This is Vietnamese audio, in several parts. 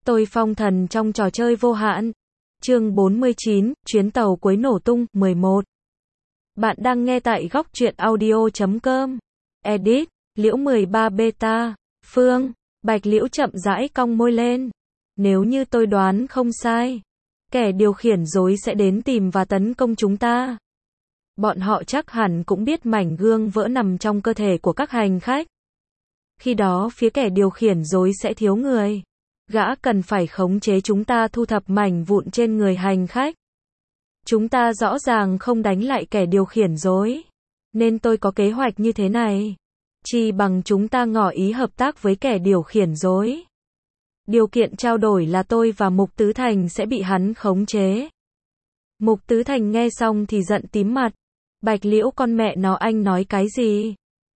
Tôi phong thần trong trò chơi vô hạn. Chương 49, chuyến tàu cuối nổ tung, 11. Bạn đang nghe tại góc truyện audio.com. Edit, Liễu 13 beta, Phương, Bạch Liễu chậm rãi cong môi lên. Nếu như tôi đoán không sai, kẻ điều khiển rối sẽ đến tìm và tấn công chúng ta. Bọn họ chắc hẳn cũng biết mảnh gương vỡ nằm trong cơ thể của các hành khách. Khi đó phía kẻ điều khiển rối sẽ thiếu người. Gã cần phải khống chế chúng ta thu thập mảnh vụn trên người hành khách. Chúng ta rõ ràng không đánh lại kẻ điều khiển rối. Nên tôi có kế hoạch như thế này. Chỉ bằng chúng ta ngỏ ý hợp tác với kẻ điều khiển rối. Điều kiện trao đổi là tôi và Mục Tứ Thành sẽ bị hắn khống chế. Mục Tứ Thành nghe xong thì giận tím mặt. Bạch Liễu con mẹ nó, anh nói cái gì?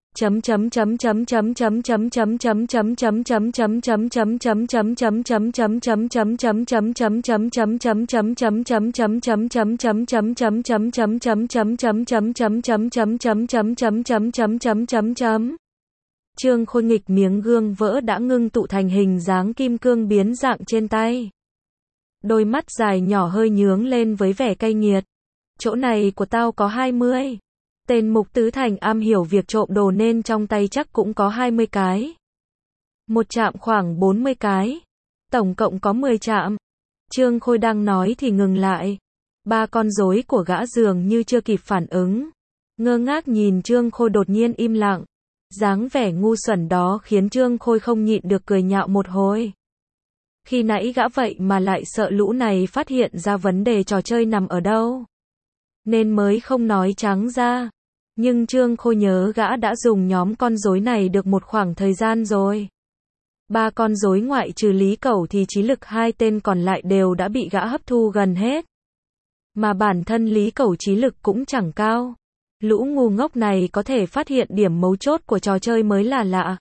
Trương Khôi nghịch miếng gương vỡ đã ngưng tụ thành hình dáng kim cương biến dạng trên tay. Đôi mắt dài nhỏ hơi nhướng lên với vẻ cay nghiệt. Chỗ này của tao có 20. Tên Mục Tứ Thành am hiểu việc trộm đồ nên trong tay chắc cũng có 20 cái. Một trạm khoảng 40 cái. Tổng cộng có 10 trạm. Trương Khôi đang nói thì ngừng lại. Ba con rối của gã dường như chưa kịp phản ứng. Ngơ ngác nhìn Trương Khôi đột nhiên im lặng. Dáng vẻ ngu xuẩn đó khiến Trương Khôi không nhịn được cười nhạo một hồi. Khi nãy gã vậy mà lại sợ lũ này phát hiện ra vấn đề trò chơi nằm ở đâu. Nên mới không nói trắng ra. Nhưng Trương Khôi nhớ gã đã dùng nhóm con rối này được một khoảng thời gian rồi. Ba con rối ngoại trừ Lý Cẩu thì trí lực hai tên còn lại đều đã bị gã hấp thu gần hết. Mà bản thân Lý Cẩu trí lực cũng chẳng cao. Lũ ngu ngốc này có thể phát hiện điểm mấu chốt của trò chơi mới là lạ.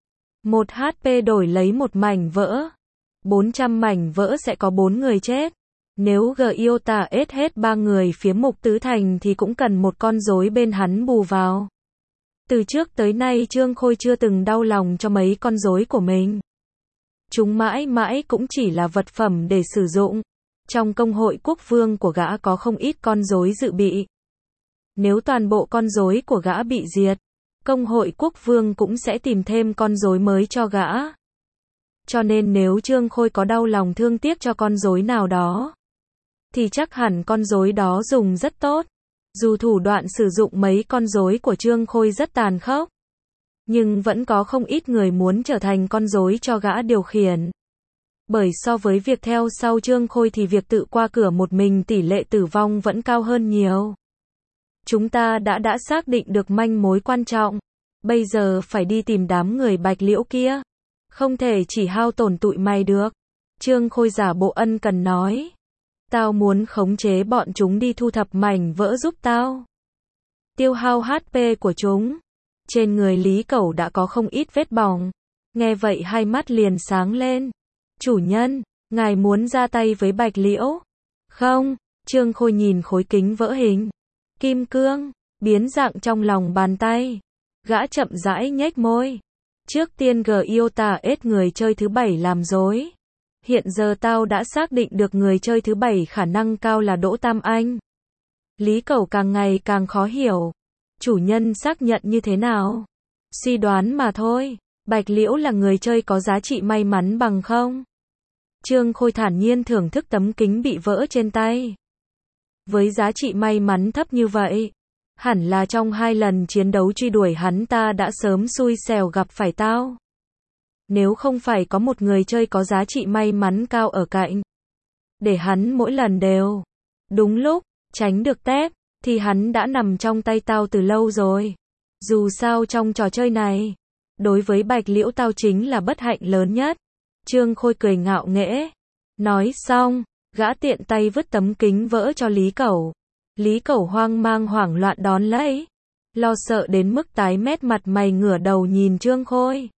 1 HP đổi lấy một mảnh vỡ. 400 mảnh vỡ sẽ có 4 người chết. Nếu Giota ết hết 3 người phía Mục Tứ Thành thì cũng cần một con rối bên hắn bù vào. Từ trước tới nay Trương Khôi chưa từng đau lòng cho mấy con rối của mình. Chúng mãi mãi cũng chỉ là vật phẩm để sử dụng. Trong công hội quốc vương của gã có không ít con rối dự bị. Nếu toàn bộ con rối của gã bị diệt, công hội quốc vương cũng sẽ tìm thêm con rối mới cho gã. Cho nên nếu Trương Khôi có đau lòng thương tiếc cho con rối nào đó, thì chắc hẳn con rối đó dùng rất tốt. Dù thủ đoạn sử dụng mấy con rối của Trương Khôi rất tàn khốc, nhưng vẫn có không ít người muốn trở thành con rối cho gã điều khiển. Bởi so với việc theo sau Trương Khôi thì việc tự qua cửa một mình tỷ lệ tử vong vẫn cao hơn nhiều. Chúng ta đã xác định được manh mối quan trọng. Bây giờ phải đi tìm đám người Bạch Liễu kia. Không thể chỉ hao tổn tụi mày được. Trương Khôi giả bộ ân cần nói. Tao muốn khống chế bọn chúng đi thu thập mảnh vỡ giúp tao. Tiêu hao HP của chúng. Trên người Lý Cẩu đã có không ít vết bỏng. Nghe vậy hai mắt liền sáng lên. Chủ nhân, ngài muốn ra tay với Bạch Liễu? Không, Trương Khôi nhìn khối kính vỡ hình kim cương, biến dạng trong lòng bàn tay. Gã chậm rãi nhếch môi. Trước tiên Giota ết người chơi thứ 7 làm rối. Hiện giờ tao đã xác định được người chơi thứ 7 khả năng cao là Đỗ Tam Anh. Lý Cẩu càng ngày càng khó hiểu. Chủ nhân xác nhận như thế nào? Suy đoán mà thôi. Bạch Liễu là người chơi có giá trị may mắn bằng không? Trương Khôi thản nhiên thưởng thức tấm kính bị vỡ trên tay. Với giá trị may mắn thấp như vậy, hẳn là trong 2 lần chiến đấu truy đuổi hắn ta đã sớm xui xẻo gặp phải tao. Nếu không phải có một người chơi có giá trị may mắn cao ở cạnh, để hắn mỗi lần đều đúng lúc tránh được tép, thì hắn đã nằm trong tay tao từ lâu rồi. Dù sao trong trò chơi này, đối với Bạch Liễu tao chính là bất hạnh lớn nhất. Trương Khôi cười ngạo nghễ. Nói xong, gã tiện tay vứt tấm kính vỡ cho Lý Cẩu. Lý Cẩu hoang mang hoảng loạn đón lấy. Lo sợ đến mức tái mét mặt mày ngửa đầu nhìn Trương Khôi.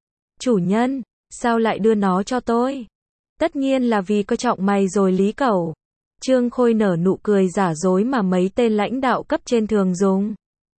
Chủ nhân, sao lại đưa nó cho tôi? Tất nhiên là vì coi trọng mày rồi Lý Cẩu. Trương Khôi nở nụ cười giả dối mà mấy tên lãnh đạo cấp trên thường dùng.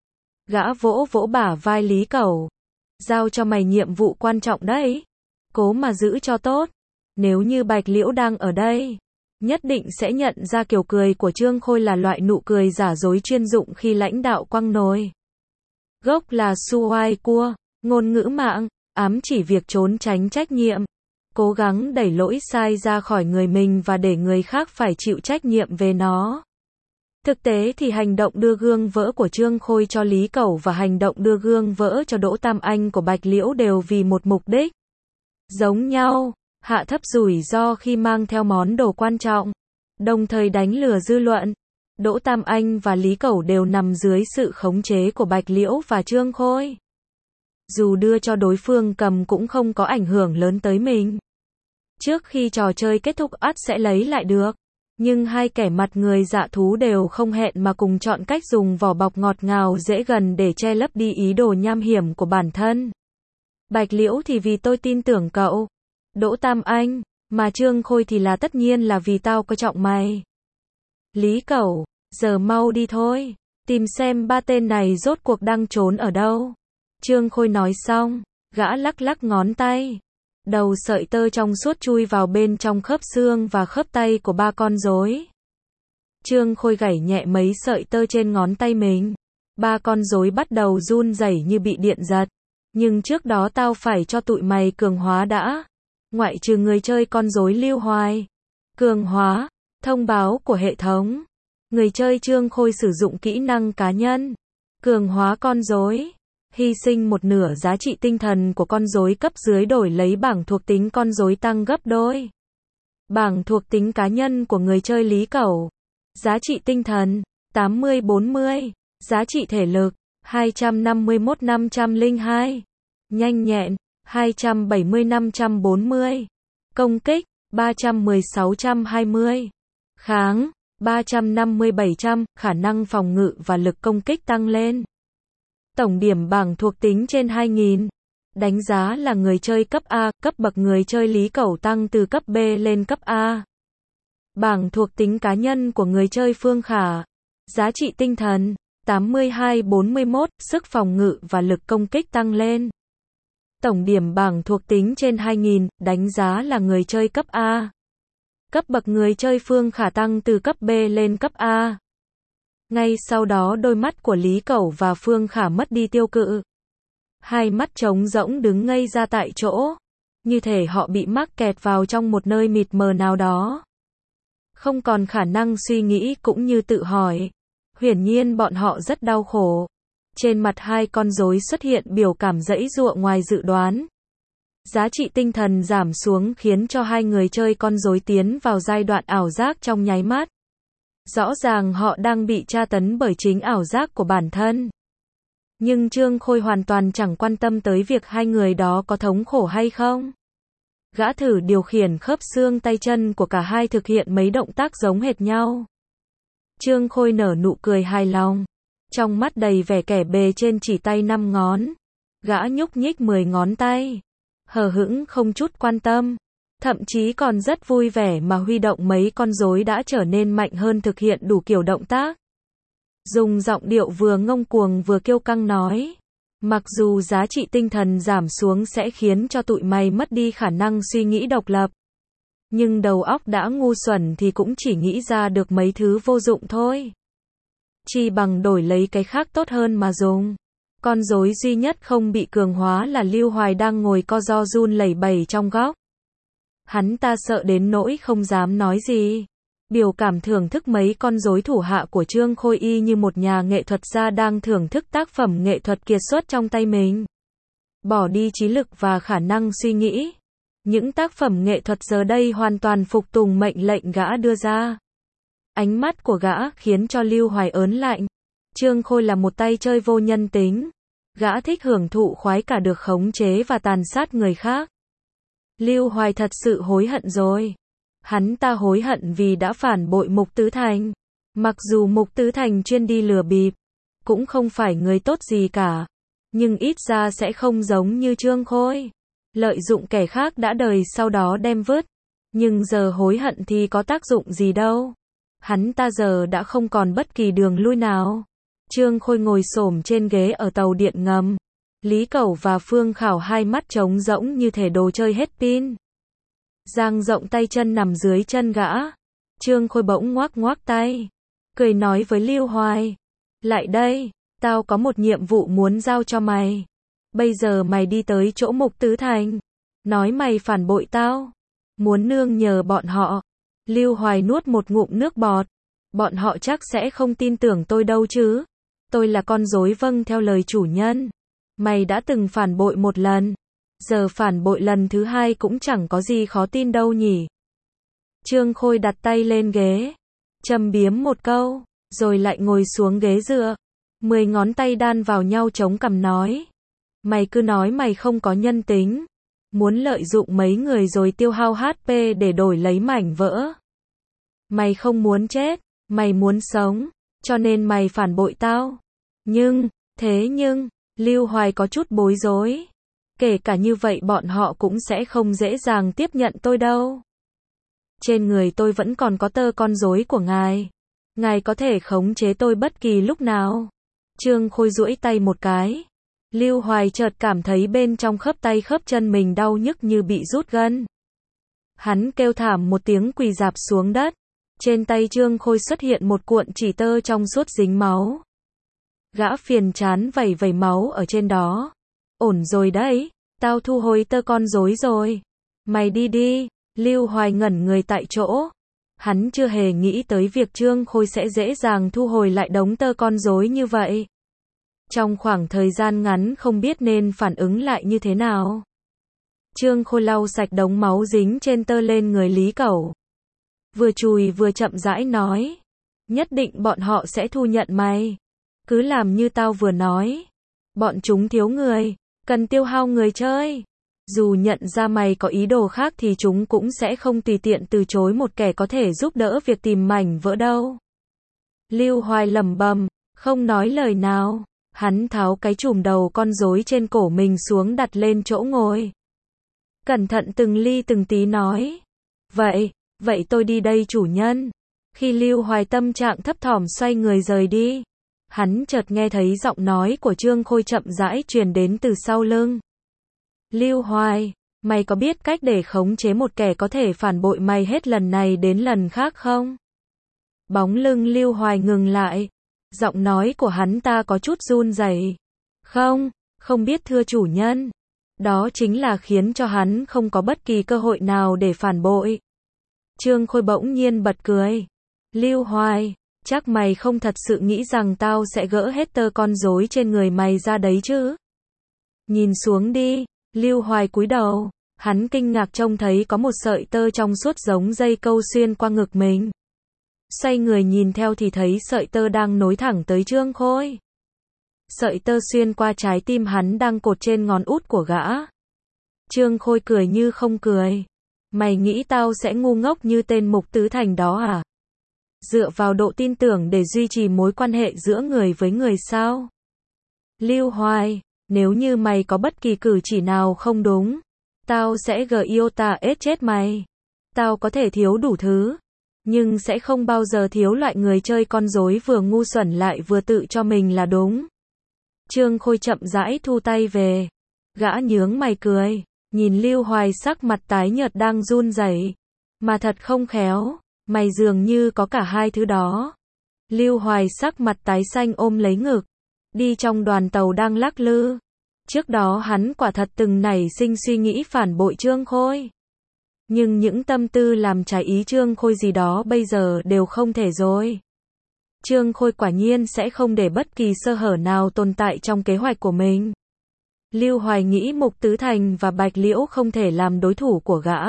Gã vỗ vỗ bả vai Lý Cẩu. Giao cho mày nhiệm vụ quan trọng đấy. Cố mà giữ cho tốt. Nếu như Bạch Liễu đang ở đây, nhất định sẽ nhận ra kiểu cười của Trương Khôi là loại nụ cười giả dối chuyên dụng khi lãnh đạo quăng nồi. Gốc là Suai Cua, ngôn ngữ mạng, ám chỉ việc trốn tránh trách nhiệm, cố gắng đẩy lỗi sai ra khỏi người mình và để người khác phải chịu trách nhiệm về nó. Thực tế thì hành động đưa gương vỡ của Trương Khôi cho Lý Cẩu và hành động đưa gương vỡ cho Đỗ Tam Anh của Bạch Liễu đều vì một mục đích giống nhau, hạ thấp rủi ro khi mang theo món đồ quan trọng, đồng thời đánh lừa dư luận. Đỗ Tam Anh và Lý Cẩu đều nằm dưới sự khống chế của Bạch Liễu và Trương Khôi. Dù đưa cho đối phương cầm cũng không có ảnh hưởng lớn tới mình. Trước khi trò chơi kết thúc ắt sẽ lấy lại được. Nhưng hai kẻ mặt người dạ thú đều không hẹn mà cùng chọn cách dùng vỏ bọc ngọt ngào dễ gần để che lấp đi ý đồ nham hiểm của bản thân. Bạch Liễu thì vì tôi tin tưởng cậu. Đỗ Tam Anh, mà Trương Khôi thì là tất nhiên là vì tao coi trọng mày. Lý Cẩu, giờ mau đi thôi, tìm xem ba tên này rốt cuộc đang trốn ở đâu. Trương Khôi nói xong, gã lắc lắc ngón tay. Đầu sợi tơ trong suốt chui vào bên trong khớp xương và khớp tay của ba con rối. Trương Khôi gảy nhẹ mấy sợi tơ trên ngón tay mình. Ba con rối bắt đầu run rẩy như bị điện giật. Nhưng trước đó tao phải cho tụi mày cường hóa đã. Ngoại trừ người chơi con rối Lưu Hoài. Cường hóa, thông báo của hệ thống. Người chơi Trương Khôi sử dụng kỹ năng cá nhân. Cường hóa con rối. Hy sinh một nửa giá trị tinh thần của con rối cấp dưới đổi lấy bảng thuộc tính con rối tăng gấp đôi. Bảng thuộc tính cá nhân của người chơi Lý Cẩu. Giá trị tinh thần, 80-40. Giá trị thể lực, 251-502. Nhanh nhẹn, 270-540. Công kích, 310-620. Kháng, 350-700. Khả năng phòng ngự và lực công kích tăng lên. Tổng điểm bảng thuộc tính trên 2000. Đánh giá là người chơi cấp A, cấp bậc người chơi Lý Cẩu tăng từ cấp B lên cấp A. Bảng thuộc tính cá nhân của người chơi Phương Khả. Giá trị tinh thần, 82-41, sức phòng ngự và lực công kích tăng lên. Tổng điểm bảng thuộc tính trên 2000, đánh giá là người chơi cấp A. Cấp bậc người chơi Phương Khả tăng từ cấp B lên cấp A. Ngay sau đó đôi mắt của Lý Cẩu và Phương Khả mất đi tiêu cự. Hai mắt trống rỗng đứng ngây ra tại chỗ. Như thể họ bị mắc kẹt vào trong một nơi mịt mờ nào đó. Không còn khả năng suy nghĩ cũng như tự hỏi. Hiển nhiên bọn họ rất đau khổ. Trên mặt hai con rối xuất hiện biểu cảm giãy giụa ngoài dự đoán. Giá trị tinh thần giảm xuống khiến cho hai người chơi con rối tiến vào giai đoạn ảo giác trong nháy mắt. Rõ ràng họ đang bị tra tấn bởi chính ảo giác của bản thân. Nhưng Trương Khôi hoàn toàn chẳng quan tâm tới việc hai người đó có thống khổ hay không. Gã thử điều khiển khớp xương tay chân của cả hai thực hiện mấy động tác giống hệt nhau. Trương Khôi nở nụ cười hài lòng. Trong mắt đầy vẻ kẻ bề trên chỉ tay 5 ngón. Gã nhúc nhích 10 ngón tay. Hờ hững không chút quan tâm. Thậm chí còn rất vui vẻ mà huy động mấy con rối đã trở nên mạnh hơn thực hiện đủ kiểu động tác. Dùng giọng điệu vừa ngông cuồng vừa kiêu căng nói. Mặc dù giá trị tinh thần giảm xuống sẽ khiến cho tụi mày mất đi khả năng suy nghĩ độc lập. Nhưng đầu óc đã ngu xuẩn thì cũng chỉ nghĩ ra được mấy thứ vô dụng thôi. Chi bằng đổi lấy cái khác tốt hơn mà dùng. Con rối duy nhất không bị cường hóa là Lưu Hoài đang ngồi co ro run lẩy bẩy trong góc. Hắn ta sợ đến nỗi không dám nói gì. Biểu cảm thưởng thức mấy con rối thủ hạ của Trương Khôi y như một nhà nghệ thuật gia đang thưởng thức tác phẩm nghệ thuật kiệt xuất trong tay mình. Bỏ đi trí lực và khả năng suy nghĩ. Những tác phẩm nghệ thuật giờ đây hoàn toàn phục tùng mệnh lệnh gã đưa ra. Ánh mắt của gã khiến cho Lưu Hoài ớn lạnh. Trương Khôi là một tay chơi vô nhân tính. Gã thích hưởng thụ khoái cả được khống chế và tàn sát người khác. Lưu Hoài thật sự hối hận rồi. Hắn ta hối hận vì đã phản bội Mục Tứ Thành. Mặc dù Mục Tứ Thành chuyên đi lừa bịp, cũng không phải người tốt gì cả. Nhưng ít ra sẽ không giống như Trương Khôi. Lợi dụng kẻ khác đã đời sau đó đem vứt. Nhưng giờ hối hận thì có tác dụng gì đâu. Hắn ta giờ đã không còn bất kỳ đường lui nào. Trương Khôi ngồi xổm trên ghế ở tàu điện ngầm. Lý Cẩu và Phương Khảo hai mắt trống rỗng như thể đồ chơi hết pin. dang rộng tay chân nằm dưới chân gã. Trương Khôi bỗng ngoác ngoác tay, cười nói với Lưu Hoài, lại đây, tao có một nhiệm vụ muốn giao cho mày. Bây giờ mày đi tới chỗ Mục Tứ Thành, nói mày phản bội tao, muốn nương nhờ bọn họ. Lưu Hoài nuốt một ngụm nước bọt, bọn họ chắc sẽ không tin tưởng tôi đâu chứ. Tôi là con rối vâng theo lời chủ nhân. Mày đã từng phản bội một lần, giờ phản bội lần thứ hai cũng chẳng có gì khó tin đâu nhỉ. Trương Khôi đặt tay lên ghế, châm biếm một câu, rồi lại ngồi xuống ghế dựa. 10 ngón tay đan vào nhau chống cằm nói. Mày cứ nói mày không có nhân tính, muốn lợi dụng mấy người rồi tiêu hao HP để đổi lấy mảnh vỡ. Mày không muốn chết, mày muốn sống, cho nên mày phản bội tao. Thế nhưng, Lưu Hoài có chút bối rối. Kể cả như vậy bọn họ cũng sẽ không dễ dàng tiếp nhận tôi đâu. Trên người tôi vẫn còn có tơ con rối của ngài. Ngài có thể khống chế tôi bất kỳ lúc nào. Trương Khôi duỗi tay một cái. Lưu Hoài chợt cảm thấy bên trong khớp tay khớp chân mình đau nhức như bị rút gân. Hắn kêu thảm một tiếng quỳ rạp xuống đất. Trên tay Trương Khôi xuất hiện một cuộn chỉ tơ trong suốt dính máu. Gã phiền chán vẩy vẩy máu ở trên đó. Ổn rồi đấy, tao thu hồi tơ con rối rồi. Mày đi đi. Lưu Hoài ngẩn người tại chỗ. Hắn chưa hề nghĩ tới việc Trương Khôi sẽ dễ dàng thu hồi lại đống tơ con rối như vậy. Trong khoảng thời gian ngắn không biết nên phản ứng lại như thế nào. Trương Khôi lau sạch đống máu dính trên tơ lên người Lý Cẩu. Vừa chùi vừa chậm rãi nói. Nhất định bọn họ sẽ thu nhận mày. Cứ làm như tao vừa nói. Bọn chúng thiếu người, cần tiêu hao người chơi. Dù nhận ra mày có ý đồ khác thì chúng cũng sẽ không tùy tiện từ chối một kẻ có thể giúp đỡ việc tìm mảnh vỡ đâu. Lưu Hoài lẩm bẩm, không nói lời nào. Hắn tháo cái chùm đầu con rối trên cổ mình xuống đặt lên chỗ ngồi. Cẩn thận từng ly từng tí nói. Vậy tôi đi đây chủ nhân. Khi Lưu Hoài tâm trạng thấp thỏm xoay người rời đi, hắn chợt nghe thấy giọng nói của Trương Khôi chậm rãi truyền đến từ sau lưng. Lưu Hoài, mày có biết cách để khống chế một kẻ có thể phản bội mày hết lần này đến lần khác không? Bóng lưng Lưu Hoài ngừng lại. Giọng nói của hắn ta có chút run rẩy. Không biết thưa chủ nhân. Đó chính là khiến cho hắn không có bất kỳ cơ hội nào để phản bội. Trương Khôi bỗng nhiên bật cười. Lưu Hoài, chắc mày không thật sự nghĩ rằng tao sẽ gỡ hết tơ con rối trên người mày ra đấy chứ? Nhìn xuống đi. Lưu Hoài cúi đầu. Hắn kinh ngạc trông thấy có một sợi tơ trong suốt giống dây câu xuyên qua ngực mình. Xoay người nhìn theo thì thấy sợi tơ đang nối thẳng tới Trương Khôi. Sợi tơ xuyên qua trái tim hắn đang cột trên ngón út của gã. Trương Khôi cười như không cười. Mày nghĩ tao sẽ ngu ngốc như tên Mục Tứ Thành đó à? Dựa vào độ tin tưởng để duy trì mối quan hệ giữa người với người sao? Lưu Hoài, nếu như mày có bất kỳ cử chỉ nào không đúng, tao sẽ giota chết mày. Tao có thể thiếu đủ thứ, nhưng sẽ không bao giờ thiếu loại người chơi con rối vừa ngu xuẩn lại vừa tự cho mình là đúng. Trương Khôi chậm rãi thu tay về. Gã nhướng mày cười, nhìn Lưu Hoài sắc mặt tái nhợt đang run rẩy. Mà thật không khéo, mày dường như có cả hai thứ đó. Lưu Hoài sắc mặt tái xanh ôm lấy ngực, đi trong đoàn tàu đang lắc lư. Trước đó hắn quả thật từng nảy sinh suy nghĩ phản bội Trương Khôi. Nhưng những tâm tư làm trái ý Trương Khôi gì đó bây giờ đều không thể rồi. Trương Khôi quả nhiên sẽ không để bất kỳ sơ hở nào tồn tại trong kế hoạch của mình. Lưu Hoài nghĩ Mục Tứ Thành và Bạch Liễu không thể làm đối thủ của gã.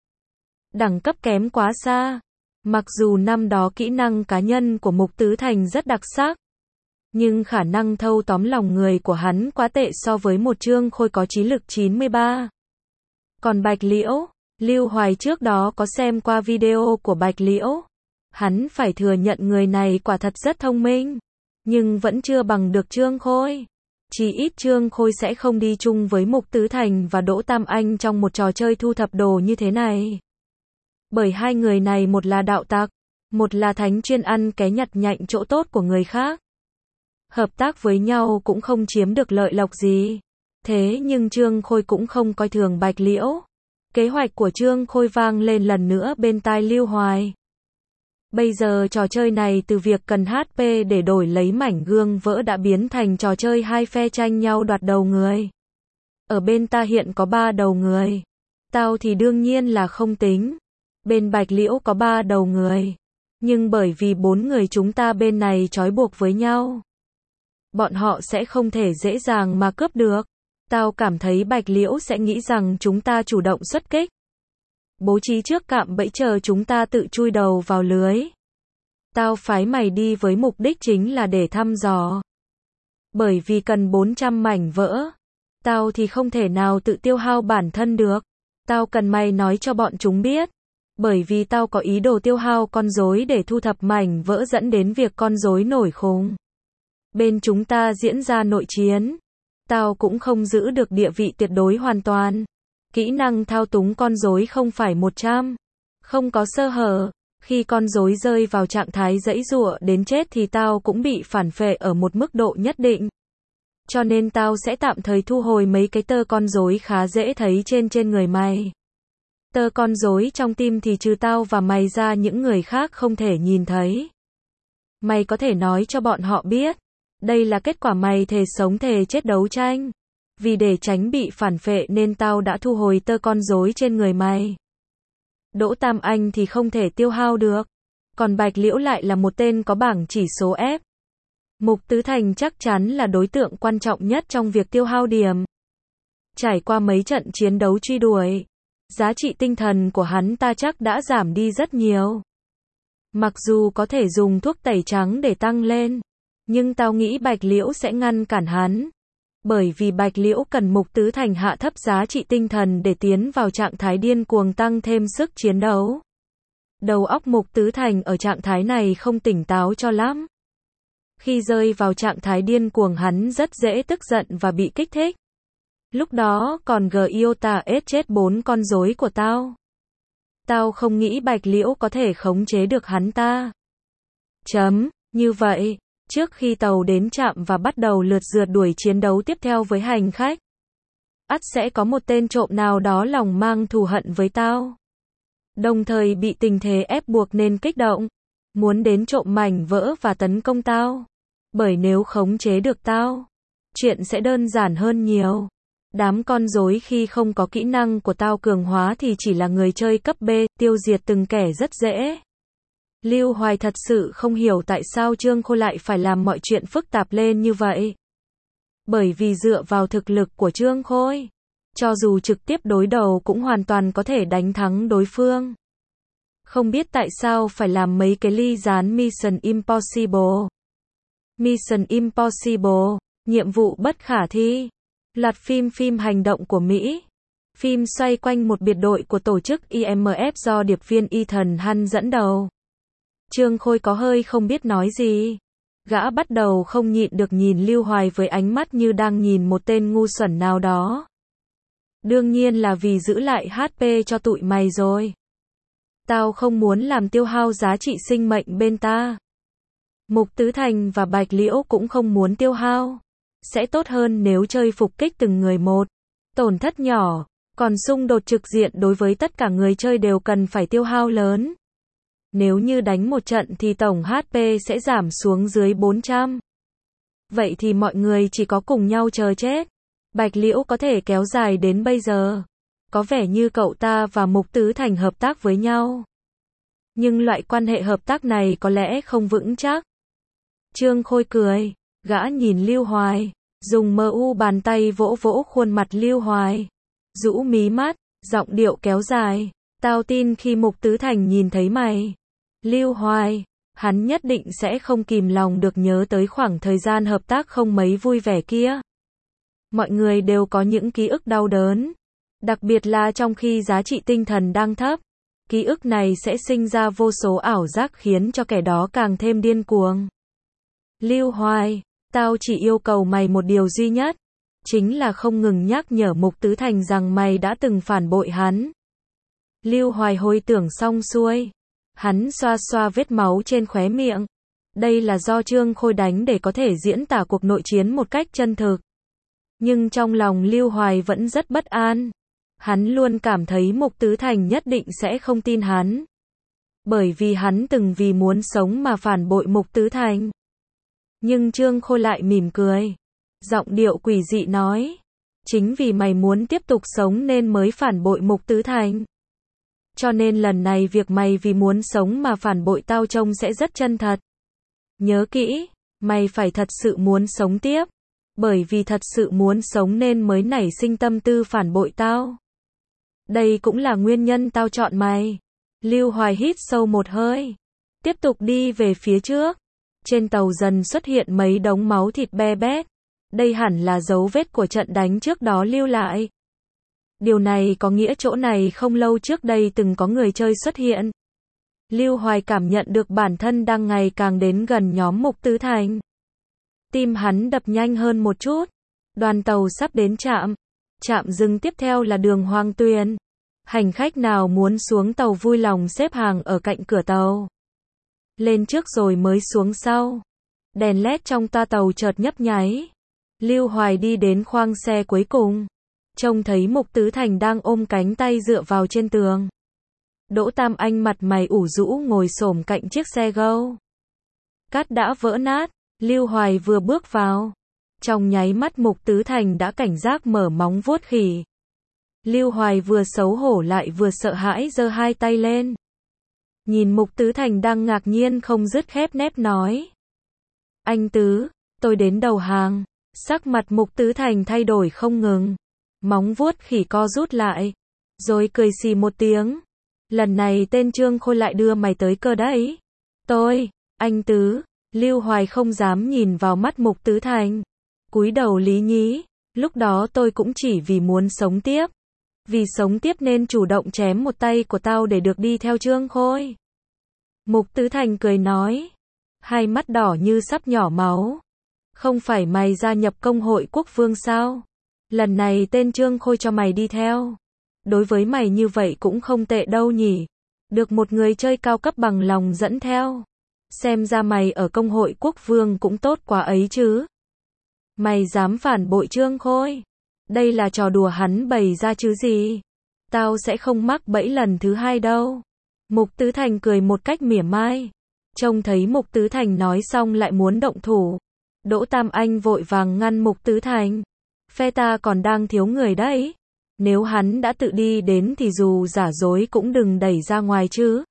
Đẳng cấp kém quá xa. Mặc dù năm đó kỹ năng cá nhân của Mục Tứ Thành rất đặc sắc, nhưng khả năng thâu tóm lòng người của hắn quá tệ so với một Trương Khôi có trí lực 93. Còn Bạch Liễu, Lưu Hoài trước đó có xem qua video của Bạch Liễu. Hắn phải thừa nhận người này quả thật rất thông minh, nhưng vẫn chưa bằng được Trương Khôi. Chỉ ít Trương Khôi sẽ không đi chung với Mục Tứ Thành và Đỗ Tam Anh trong một trò chơi thu thập đồ như thế này. Bởi hai người này một là đạo tặc, một là thánh chuyên ăn cái nhặt nhạnh chỗ tốt của người khác. Hợp tác với nhau cũng không chiếm được lợi lộc gì. Thế nhưng Trương Khôi cũng không coi thường Bạch Liễu. Kế hoạch của Trương Khôi vang lên lần nữa bên tai Lưu Hoài. Bây giờ trò chơi này từ việc cần HP để đổi lấy mảnh gương vỡ đã biến thành trò chơi hai phe tranh nhau đoạt đầu người. Ở bên ta hiện có 3 đầu người. Tao thì đương nhiên là không tính. Bên Bạch Liễu có 3 đầu người. Nhưng bởi vì 4 người chúng ta bên này trói buộc với nhau, bọn họ sẽ không thể dễ dàng mà cướp được. Tao cảm thấy Bạch Liễu sẽ nghĩ rằng chúng ta chủ động xuất kích, bố trí trước cạm bẫy chờ chúng ta tự chui đầu vào lưới. Tao phái mày đi với mục đích chính là để thăm dò. Bởi vì cần 400 mảnh vỡ. Tao thì không thể nào tự tiêu hao bản thân được. Tao cần mày nói cho bọn chúng biết. Bởi vì tao có ý đồ tiêu hao con rối để thu thập mảnh vỡ dẫn đến việc con rối nổi khùng. Bên chúng ta diễn ra nội chiến. Tao cũng không giữ được địa vị tuyệt đối hoàn toàn. Kỹ năng thao túng con rối không phải 100. Không có sơ hở. Khi con rối rơi vào trạng thái giãy giụa đến chết thì tao cũng bị phản phệ ở một mức độ nhất định. Cho nên tao sẽ tạm thời thu hồi mấy cái tơ con rối khá dễ thấy trên người mày. Tơ con rối trong tim thì trừ tao và mày ra những người khác không thể nhìn thấy. Mày có thể nói cho bọn họ biết. Đây là kết quả mày thề sống thề chết đấu tranh. Vì để tránh bị phản phệ nên tao đã thu hồi tơ con rối trên người mày. Đỗ Tam Anh thì không thể tiêu hao được. Còn Bạch Liễu lại là một tên có bảng chỉ số F. Mục Tứ Thành chắc chắn là đối tượng quan trọng nhất trong việc tiêu hao điểm. Trải qua mấy trận chiến đấu truy đuổi, giá trị tinh thần của hắn ta chắc đã giảm đi rất nhiều. Mặc dù có thể dùng thuốc tẩy trắng để tăng lên, nhưng tao nghĩ Bạch Liễu sẽ ngăn cản hắn. Bởi vì Bạch Liễu cần Mục Tứ Thành hạ thấp giá trị tinh thần để tiến vào trạng thái điên cuồng tăng thêm sức chiến đấu. Đầu óc Mục Tứ Thành ở trạng thái này không tỉnh táo cho lắm. Khi rơi vào trạng thái điên cuồng hắn rất dễ tức giận và bị kích thích. Lúc đó còn Giota ết chết 4 con rối của tao. Tao không nghĩ Bạch Liễu có thể khống chế được hắn ta. Như vậy, trước khi tàu đến trạm và bắt đầu lượt rượt đuổi chiến đấu tiếp theo với hành khách, ắt sẽ có một tên trộm nào đó lòng mang thù hận với tao. Đồng thời bị tình thế ép buộc nên kích động, muốn đến trộm mảnh vỡ và tấn công tao. Bởi nếu khống chế được tao, chuyện sẽ đơn giản hơn nhiều. Đám con rối khi không có kỹ năng của tao cường hóa thì chỉ là người chơi cấp B, tiêu diệt từng kẻ rất dễ. Lưu Hoài thật sự không hiểu tại sao Trương Khôi lại phải làm mọi chuyện phức tạp lên như vậy. Bởi vì dựa vào thực lực của Trương Khôi, cho dù trực tiếp đối đầu cũng hoàn toàn có thể đánh thắng đối phương. Không biết tại sao phải làm mấy cái ly gián Mission Impossible. Mission Impossible, nhiệm vụ bất khả thi. Loạt phim hành động của Mỹ. Phim xoay quanh một biệt đội của tổ chức IMF do điệp viên Ethan Hunt dẫn đầu. Trương Khôi có hơi không biết nói gì. Gã bắt đầu không nhịn được nhìn Lưu Hoài với ánh mắt như đang nhìn một tên ngu xuẩn nào đó. Đương nhiên là vì giữ lại HP cho tụi mày rồi. Tao không muốn làm tiêu hao giá trị sinh mệnh bên ta. Mục Tứ Thành và Bạch Liễu cũng không muốn tiêu hao. Sẽ tốt hơn nếu chơi phục kích từng người một. Tổn thất nhỏ, còn xung đột trực diện đối với tất cả người chơi đều cần phải tiêu hao lớn. Nếu như đánh một trận thì tổng HP sẽ giảm xuống dưới 400. Vậy thì mọi người chỉ có cùng nhau chờ chết. Bạch Liễu có thể kéo dài đến bây giờ. Có vẻ như cậu ta và Mục Tứ Thành hợp tác với nhau. Nhưng loại quan hệ hợp tác này có lẽ không vững chắc. Trương Khôi cười. Gã nhìn Lưu Hoài, dùng mu bàn tay vỗ vỗ khuôn mặt Lưu Hoài. Rũ mí mắt, giọng điệu kéo dài. Tao tin khi Mục Tứ Thành nhìn thấy mày, Lưu Hoài, hắn nhất định sẽ không kìm lòng được nhớ tới khoảng thời gian hợp tác không mấy vui vẻ kia. Mọi người đều có những ký ức đau đớn. Đặc biệt là trong khi giá trị tinh thần đang thấp. Ký ức này sẽ sinh ra vô số ảo giác khiến cho kẻ đó càng thêm điên cuồng. Lưu Hoài, tao chỉ yêu cầu mày một điều duy nhất. Chính là không ngừng nhắc nhở Mục Tứ Thành rằng mày đã từng phản bội hắn. Lưu Hoài hồi tưởng xong xuôi. Hắn xoa xoa vết máu trên khóe miệng. Đây là do Trương Khôi đánh để có thể diễn tả cuộc nội chiến một cách chân thực. Nhưng trong lòng Lưu Hoài vẫn rất bất an. Hắn luôn cảm thấy Mục Tứ Thành nhất định sẽ không tin hắn. Bởi vì hắn từng vì muốn sống mà phản bội Mục Tứ Thành. Nhưng Trương Khôi lại mỉm cười. Giọng điệu quỷ dị nói. Chính vì mày muốn tiếp tục sống nên mới phản bội Mục Tứ Thành. Cho nên lần này việc mày vì muốn sống mà phản bội tao trông sẽ rất chân thật. Nhớ kỹ, mày phải thật sự muốn sống tiếp. Bởi vì thật sự muốn sống nên mới nảy sinh tâm tư phản bội tao. Đây cũng là nguyên nhân tao chọn mày. Lưu Hoài hít sâu một hơi. Tiếp tục đi về phía trước. Trên tàu dần xuất hiện mấy đống máu thịt be bét. Đây hẳn là dấu vết của trận đánh trước đó lưu lại. Điều này có nghĩa chỗ này không lâu trước đây từng có người chơi xuất hiện. Lưu Hoài cảm nhận được bản thân đang ngày càng đến gần nhóm Mục Tứ Thành. Tim hắn đập nhanh hơn một chút. Đoàn tàu sắp đến trạm. Trạm dừng tiếp theo là đường Hoàng Tuyền. Hành khách nào muốn xuống tàu vui lòng xếp hàng ở cạnh cửa tàu. Lên trước rồi mới xuống sau. Đèn led trong toa tàu chợt nhấp nháy. Lưu Hoài đi đến khoang xe cuối cùng. Trông thấy Mục Tứ Thành đang ôm cánh tay dựa vào trên tường. Đỗ Tam Anh mặt mày ủ rũ ngồi xổm cạnh chiếc xe gâu. Cát đã vỡ nát. Lưu Hoài vừa bước vào. Trong nháy mắt Mục Tứ Thành đã cảnh giác mở móng vuốt khỉ. Lưu Hoài vừa xấu hổ lại vừa sợ hãi giơ hai tay lên. Nhìn Mục Tứ Thành đang ngạc nhiên không dứt khép nép nói. Anh Tứ, tôi đến đầu hàng. Sắc mặt Mục Tứ Thành thay đổi không ngừng. Móng vuốt khỉ co rút lại. Rồi cười xì một tiếng. Lần này tên Trương Khôi lại đưa mày tới cơ đấy. Anh Tứ. Lưu Hoài không dám nhìn vào mắt Mục Tứ Thành. Cúi đầu lý nhí. Lúc đó tôi cũng chỉ vì muốn sống tiếp. Vì sống tiếp nên chủ động chém một tay của tao để được đi theo Trương Khôi. Mục Tứ Thành cười nói. Hai mắt đỏ như sắp nhỏ máu. Không phải mày gia nhập công hội quốc vương sao? Lần này tên Trương Khôi cho mày đi theo. Đối với mày như vậy cũng không tệ đâu nhỉ. Được một người chơi cao cấp bằng lòng dẫn theo. Xem ra mày ở công hội quốc vương cũng tốt quá ấy chứ. Mày dám phản bội Trương Khôi. Đây là trò đùa hắn bày ra chứ gì. Tao sẽ không mắc bẫy lần thứ hai đâu. Mục Tứ Thành cười một cách mỉa mai. Trông thấy Mục Tứ Thành nói xong lại muốn động thủ. Đỗ Tam Anh vội vàng ngăn Mục Tứ Thành. Phe ta còn đang thiếu người đấy. Nếu hắn đã tự đi đến thì dù giả dối cũng đừng đẩy ra ngoài chứ.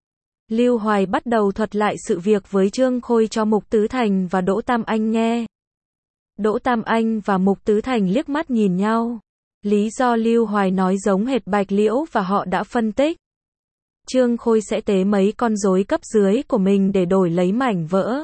Lưu Hoài bắt đầu thuật lại sự việc với Trương Khôi cho Mục Tứ Thành và Đỗ Tam Anh nghe. Đỗ Tam Anh và Mục Tứ Thành liếc mắt nhìn nhau. Lý do Lưu Hoài nói giống hệt Bạch Liễu và họ đã phân tích. Trương Khôi sẽ tế mấy con rối cấp dưới của mình để đổi lấy mảnh vỡ.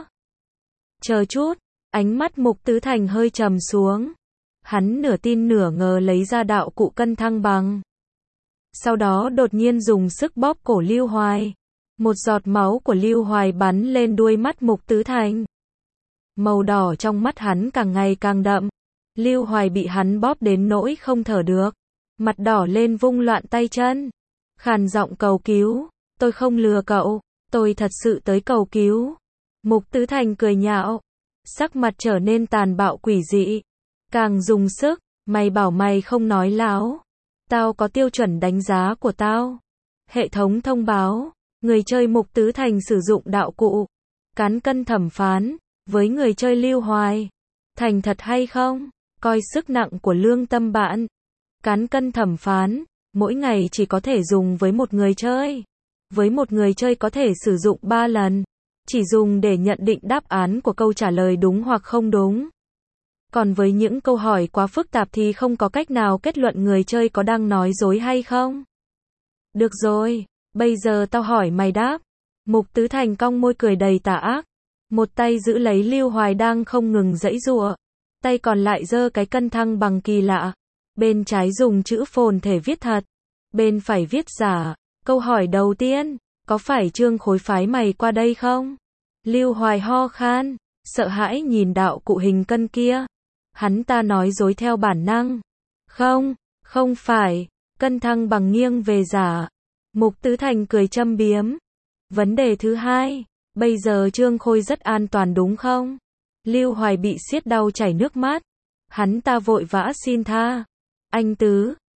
Chờ chút, ánh mắt Mục Tứ Thành hơi trầm xuống. Hắn nửa tin nửa ngờ lấy ra đạo cụ cân thăng bằng. Sau đó đột nhiên dùng sức bóp cổ Lưu Hoài. Một giọt máu của Lưu Hoài bắn lên đuôi mắt Mục Tứ Thành. Màu đỏ trong mắt hắn càng ngày càng đậm. Lưu Hoài bị hắn bóp đến nỗi không thở được. Mặt đỏ lên vung loạn tay chân. Khàn giọng cầu cứu. Tôi không lừa cậu. Tôi thật sự tới cầu cứu. Mục Tứ Thành cười nhạo. Sắc mặt trở nên tàn bạo quỷ dị. Càng dùng sức. Mày bảo mày không nói láo. Tao có tiêu chuẩn đánh giá của tao. Hệ thống thông báo. Người chơi Mục Tứ Thành sử dụng đạo cụ. Cán cân thẩm phán. Với người chơi Lưu Hoài. Thành thật hay không? Coi sức nặng của lương tâm bạn. Cán cân thẩm phán. Mỗi ngày chỉ có thể dùng với một người chơi. Với một người chơi có thể sử dụng 3 lần. Chỉ dùng để nhận định đáp án của câu trả lời đúng hoặc không đúng. Còn với những câu hỏi quá phức tạp thì không có cách nào kết luận người chơi có đang nói dối hay không. Được rồi, bây giờ tao hỏi mày đáp. Mục Tứ Thành cong môi cười đầy tà ác. Một tay giữ lấy Lưu Hoài đang không ngừng giãy giụa. Tay còn lại giơ cái cân thăng bằng kỳ lạ. Bên trái dùng chữ phồn thể viết thật. Bên phải viết giả. Câu hỏi đầu tiên, có phải Trương Khôi phái mày qua đây không? Lưu Hoài ho khan, sợ hãi nhìn đạo cụ hình cân kia. Hắn ta nói dối theo bản năng. Không, không phải, cân thăng bằng nghiêng về giả. Mục Tứ Thành cười châm biếm. Vấn đề thứ hai, bây giờ Trương Khôi rất an toàn đúng không? Lưu Hoài bị siết đau chảy nước mắt. Hắn ta vội vã xin tha. Anh Tứ,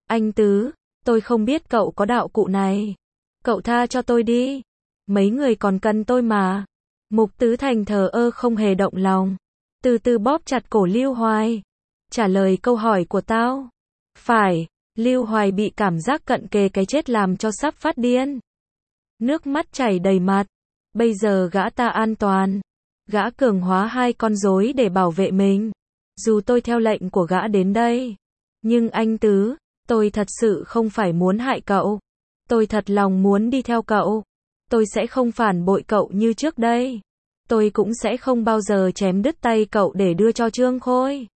Anh Tứ, tôi không biết cậu có đạo cụ này. Cậu tha cho tôi đi. Mấy người còn cần tôi mà. Mục Tứ Thành thờ ơ không hề động lòng. Từ từ bóp chặt cổ Lưu Hoài. Trả lời câu hỏi của tao. Phải, Lưu Hoài bị cảm giác cận kề cái chết làm cho sắp phát điên. Nước mắt chảy đầy mặt. Bây giờ gã ta an toàn. Gã cường hóa 2 con rối để bảo vệ mình. Dù tôi theo lệnh của gã đến đây. Nhưng anh Tứ, tôi thật sự không phải muốn hại cậu. Tôi thật lòng muốn đi theo cậu. Tôi sẽ không phản bội cậu như trước đây. Tôi cũng sẽ không bao giờ chém đứt tay cậu để đưa cho Trương Khôi.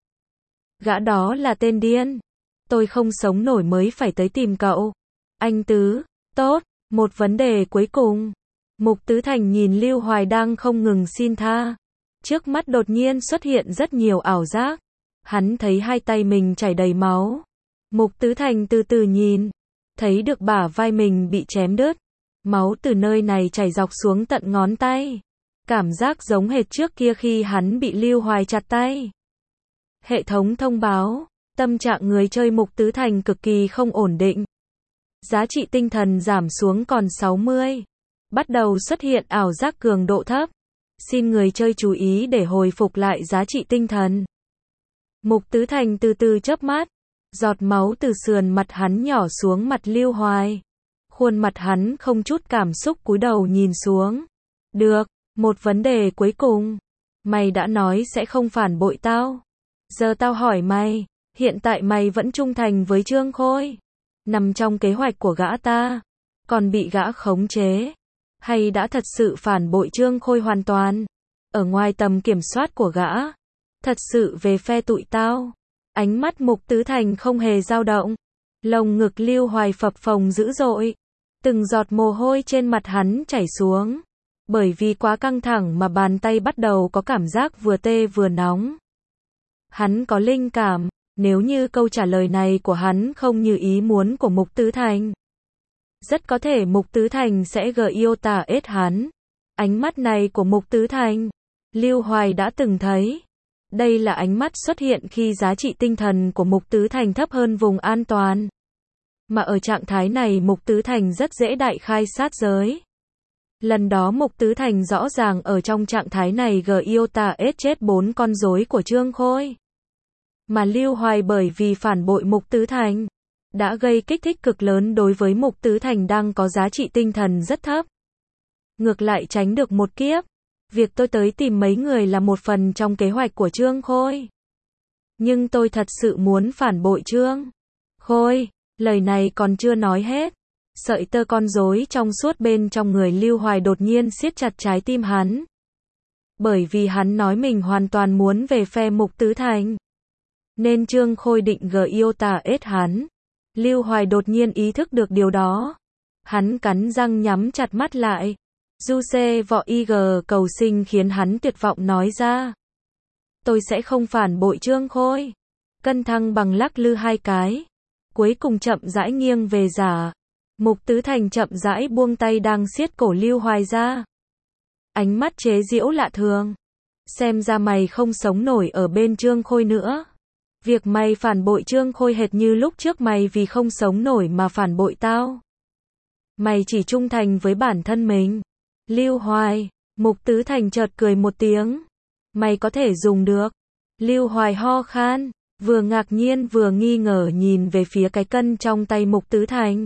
Gã đó là tên điên. Tôi không sống nổi mới phải tới tìm cậu. Anh Tứ, tốt, một vấn đề cuối cùng. Mục Tứ Thành nhìn Lưu Hoài đang không ngừng xin tha. Trước mắt đột nhiên xuất hiện rất nhiều ảo giác. Hắn thấy 2 tay mình chảy đầy máu. Mục Tứ Thành từ từ nhìn. Thấy được bả vai mình bị chém đứt. Máu từ nơi này chảy dọc xuống tận ngón tay. Cảm giác giống hệt trước kia khi hắn bị Lưu Hoài chặt tay. Hệ thống thông báo. Tâm trạng người chơi Mục Tứ Thành cực kỳ không ổn định. Giá trị tinh thần giảm xuống còn 60. Bắt đầu xuất hiện ảo giác cường độ thấp. Xin người chơi chú ý để hồi phục lại giá trị tinh thần. Mục Tứ Thành từ từ chớp mắt. Giọt máu từ sườn mặt hắn nhỏ xuống mặt Lưu Hoài. Khuôn mặt hắn không chút cảm xúc cúi đầu nhìn xuống. Được, một vấn đề cuối cùng. Mày đã nói sẽ không phản bội tao. Giờ tao hỏi mày, hiện tại mày vẫn trung thành với Trương Khôi? Nằm trong kế hoạch của gã ta? Còn bị gã khống chế? Hay đã thật sự phản bội Trương Khôi hoàn toàn? Ở ngoài tầm kiểm soát của gã? Thật sự về phe tụi tao? Ánh mắt Mục Tứ Thành không hề dao động. Lồng ngực Lưu Hoài phập phồng dữ dội. Từng giọt mồ hôi trên mặt hắn chảy xuống. Bởi vì quá căng thẳng mà bàn tay bắt đầu có cảm giác vừa tê vừa nóng. Hắn có linh cảm, nếu như câu trả lời này của hắn không như ý muốn của Mục Tứ Thành. Rất có thể Mục Tứ Thành sẽ iota ết hắn. Ánh mắt này của Mục Tứ Thành, Lưu Hoài đã từng thấy. Đây là ánh mắt xuất hiện khi giá trị tinh thần của Mục Tứ Thành thấp hơn vùng an toàn. Mà ở trạng thái này Mục Tứ Thành rất dễ đại khai sát giới. Lần đó Mục Tứ Thành rõ ràng ở trong trạng thái này iota ết chết 4 con rối của Trương Khôi. Mà Lưu Hoài bởi vì phản bội Mục Tứ Thành, đã gây kích thích cực lớn đối với Mục Tứ Thành đang có giá trị tinh thần rất thấp. Ngược lại tránh được một kiếp. Việc tôi tới tìm mấy người là một phần trong kế hoạch của Trương Khôi. Nhưng tôi thật sự muốn phản bội Trương Khôi. Lời này còn chưa nói hết. Sợi tơ con rối trong suốt bên trong người Lưu Hoài đột nhiên siết chặt trái tim hắn. Bởi vì hắn nói mình hoàn toàn muốn về phe Mục Tứ Thành. Nên Trương Khôi định iota ết hắn. Lưu Hoài đột nhiên ý thức được điều đó. Hắn cắn răng nhắm chặt mắt lại. Du xê vọ IG cầu sinh khiến hắn tuyệt vọng nói ra. Tôi sẽ không phản bội Trương Khôi. Cân thăng bằng lắc lư 2 cái. Cuối cùng chậm rãi nghiêng về giả. Mục Tứ Thành chậm rãi buông tay đang siết cổ Lưu Hoài ra. Ánh mắt chế giễu lạ thường. Xem ra mày không sống nổi ở bên Trương Khôi nữa. Việc mày phản bội Trương Khôi hệt như lúc trước mày vì không sống nổi mà phản bội tao. Mày chỉ trung thành với bản thân mình. Lưu Hoài, Mục Tứ Thành chợt cười một tiếng. Mày có thể dùng được. Lưu Hoài ho khan, vừa ngạc nhiên vừa nghi ngờ nhìn về phía cái cân trong tay Mục Tứ Thành.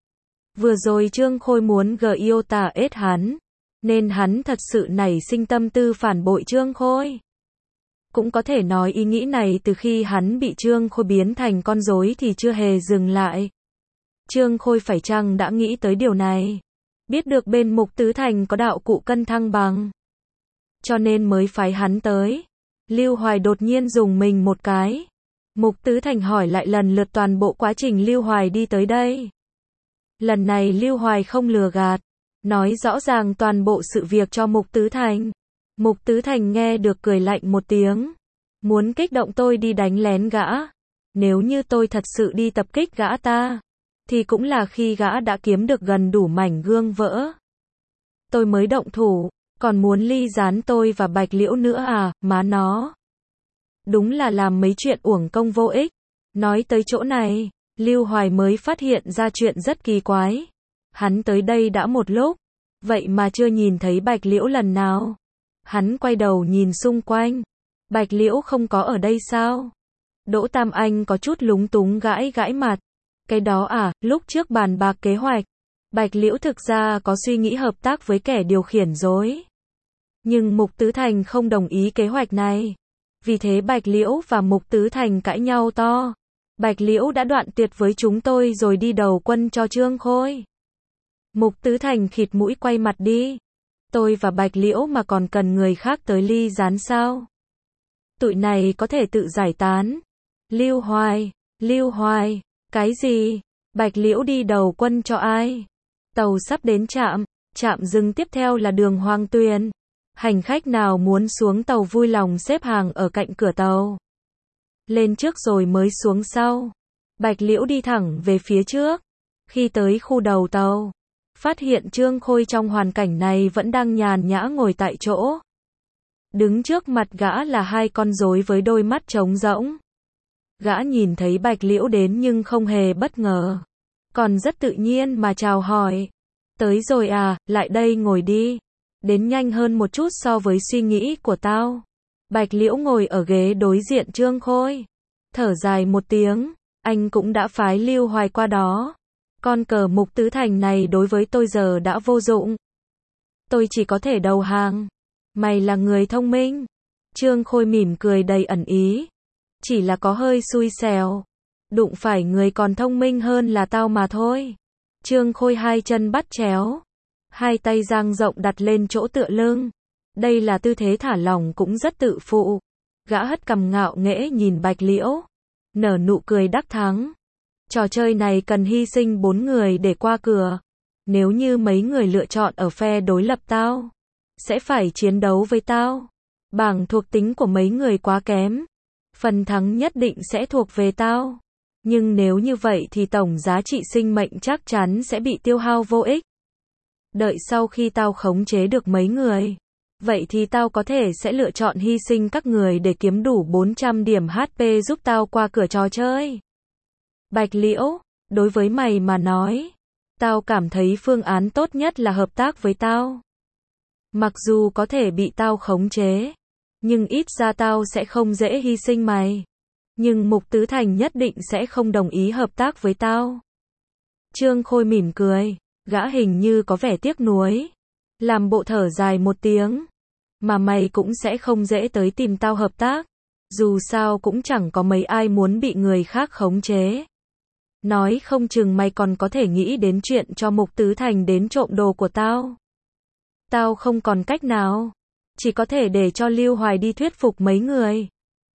Vừa rồi Trương Khôi muốn iota ết hắn, nên hắn thật sự nảy sinh tâm tư phản bội Trương Khôi. Cũng có thể nói ý nghĩ này từ khi hắn bị Trương Khôi biến thành con rối thì chưa hề dừng lại. Trương Khôi phải chăng đã nghĩ tới điều này? Biết được bên Mục Tứ Thành có đạo cụ cân thăng bằng, cho nên mới phái hắn tới. Lưu Hoài đột nhiên dùng mình một cái. Mục Tứ Thành hỏi lại lần lượt toàn bộ quá trình Lưu Hoài đi tới đây. Lần này Lưu Hoài không lừa gạt, nói rõ ràng toàn bộ sự việc cho Mục Tứ Thành. Mục Tứ Thành nghe được cười lạnh một tiếng. Muốn kích động tôi đi đánh lén gã. Nếu như tôi thật sự đi tập kích gã ta, thì cũng là khi gã đã kiếm được gần đủ mảnh gương vỡ. Tôi mới động thủ, còn muốn ly gián tôi và Bạch Liễu nữa à, má nó. Đúng là làm mấy chuyện uổng công vô ích. Nói tới chỗ này, Lưu Hoài mới phát hiện ra chuyện rất kỳ quái. Hắn tới đây đã một lúc, vậy mà chưa nhìn thấy Bạch Liễu lần nào. Hắn quay đầu nhìn xung quanh. Bạch Liễu không có ở đây sao? Đỗ Tam Anh có chút lúng túng gãi gãi mặt. Cái đó à, lúc trước bàn bạc kế hoạch, Bạch Liễu thực ra có suy nghĩ hợp tác với kẻ điều khiển rối. Nhưng Mục Tứ Thành không đồng ý kế hoạch này. Vì thế Bạch Liễu và Mục Tứ Thành cãi nhau to. Bạch Liễu đã đoạn tuyệt với chúng tôi rồi đi đầu quân cho Trương Khôi. Mục Tứ Thành khịt mũi quay mặt đi. Tôi và Bạch Liễu mà còn cần người khác tới ly gián sao? Tụi này có thể tự giải tán. Lưu Hoài, cái gì? Bạch Liễu đi đầu quân cho ai? Tàu sắp đến trạm dừng tiếp theo là đường Hoàng Tuyền. Hành khách nào muốn xuống tàu vui lòng xếp hàng ở cạnh cửa tàu. Lên trước rồi mới xuống sau. Bạch Liễu đi thẳng về phía trước. Khi tới khu đầu tàu, phát hiện Trương Khôi trong hoàn cảnh này vẫn đang nhàn nhã ngồi tại chỗ. Đứng trước mặt gã là hai con rối với đôi mắt trống rỗng. Gã nhìn thấy Bạch Liễu đến nhưng không hề bất ngờ. Còn rất tự nhiên mà chào hỏi. Tới rồi à, lại đây ngồi đi. Đến nhanh hơn một chút so với suy nghĩ của tao. Bạch Liễu ngồi ở ghế đối diện Trương Khôi. Thở dài một tiếng, anh cũng đã phái Lưu Hoài qua đó. Con cờ Mục Tứ Thành này đối với tôi giờ đã vô dụng. Tôi chỉ có thể đầu hàng. Mày là người thông minh. Trương Khôi mỉm cười đầy ẩn ý. Chỉ là có hơi xui xẻo. Đụng phải người còn thông minh hơn là tao mà thôi. Trương Khôi hai chân bắt chéo. Hai tay dang rộng đặt lên chỗ tựa lưng. Đây là tư thế thả lỏng cũng rất tự phụ. Gã hất cằm ngạo nghễ nhìn Bạch Liễu. Nở nụ cười đắc thắng. Trò chơi này cần hy sinh 4 người để qua cửa. Nếu như mấy người lựa chọn ở phe đối lập tao, sẽ phải chiến đấu với tao. Bảng thuộc tính của mấy người quá kém. Phần thắng nhất định sẽ thuộc về tao. Nhưng nếu như vậy thì tổng giá trị sinh mệnh chắc chắn sẽ bị tiêu hao vô ích. Đợi sau khi tao khống chế được mấy người, vậy thì tao có thể sẽ lựa chọn hy sinh các người để kiếm đủ 400 điểm HP giúp tao qua cửa trò chơi. Bạch Liễu, đối với mày mà nói, tao cảm thấy phương án tốt nhất là hợp tác với tao. Mặc dù có thể bị tao khống chế, nhưng ít ra tao sẽ không dễ hy sinh mày. Nhưng Mục Tứ Thành nhất định sẽ không đồng ý hợp tác với tao. Trương Khôi mỉm cười, gã hình như có vẻ tiếc nuối. Làm bộ thở dài một tiếng. Mà mày cũng sẽ không dễ tới tìm tao hợp tác. Dù sao cũng chẳng có mấy ai muốn bị người khác khống chế. Nói không chừng mày còn có thể nghĩ đến chuyện cho Mục Tứ Thành đến trộm đồ của tao. Tao không còn cách nào. Chỉ có thể để cho Lưu Hoài đi thuyết phục mấy người.